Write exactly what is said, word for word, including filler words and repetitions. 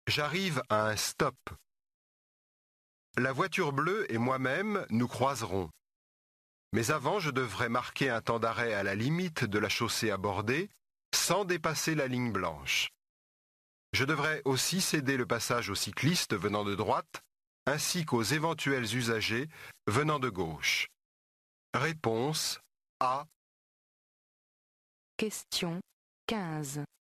J'arrive à un stop. La voiture bleue et moi-même nous croiserons. Mais avant, je devrais marquer un temps d'arrêt à la limite de la chaussée abordée, sans dépasser la ligne blanche. Je devrais aussi céder le passage aux cyclistes venant de droite, ainsi qu'aux éventuels usagers venant de gauche. Réponse A. Question quinze.